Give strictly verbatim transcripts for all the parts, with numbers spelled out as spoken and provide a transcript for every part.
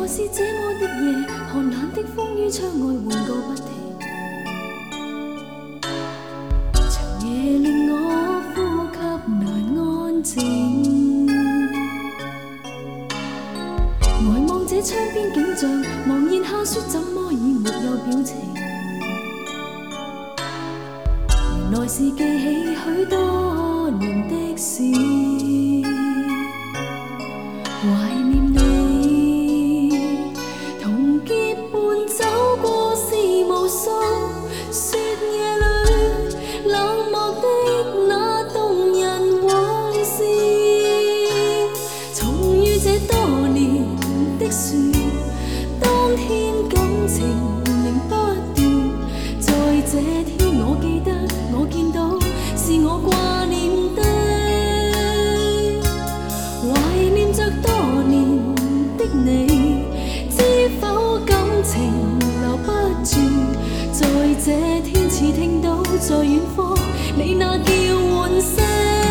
何是这么的夜，寒冷的风于窗外唤个不停。长夜令我呼吸难安静，呆望这窗边景象，茫然下说怎么已没有表情。原来是记起许多年的事，怀念你，同结伴走过是无数雪夜里冷漠的那动人往事，重遇这多年的树，當天感情仍不斷，在這天我記得我見到是我掛念的，懷念着多年的你，知否感情留不住，在這天似聽到在遠方你那叫喚聲。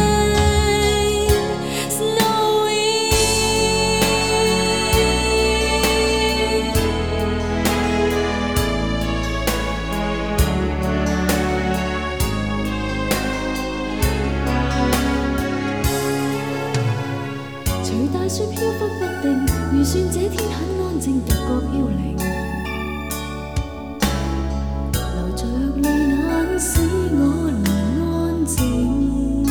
大雪飄忽不定，預算這天很安靜，獨個飄零，流着淚眼使我難安靜。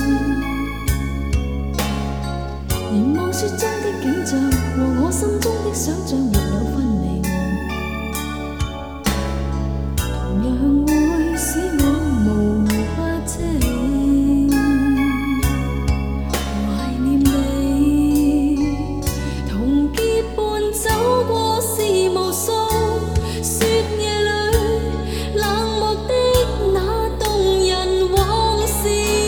凝望雪中的景象，和我心中的想像沒有分明，同樣會使我模糊不清。走過是無數雪夜裏冷漠的那動人往事，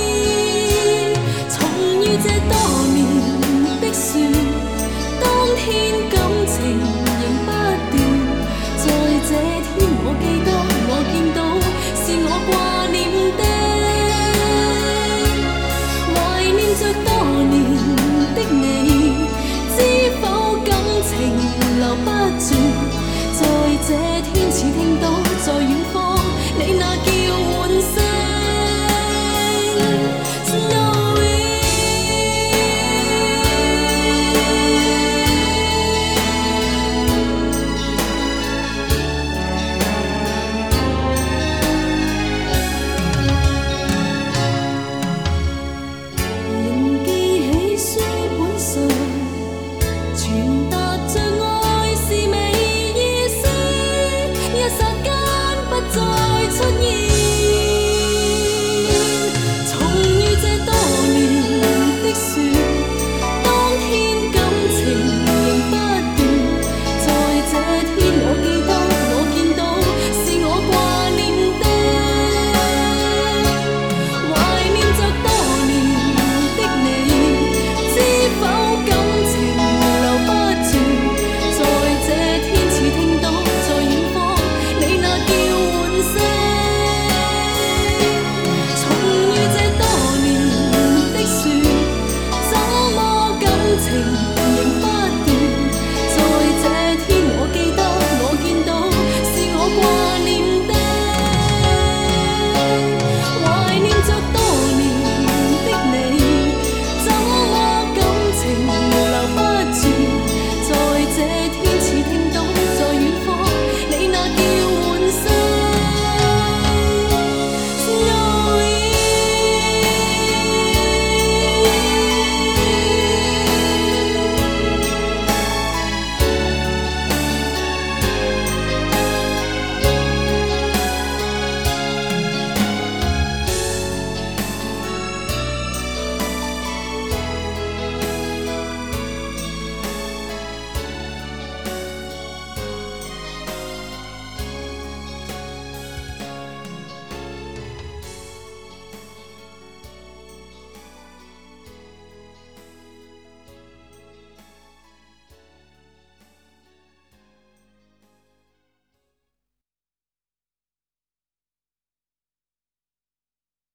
重遇這多年的樹，當天感情仍不斷，在這天我記得我見到是我掛念的，懷念着多年的你，知否感情留不住，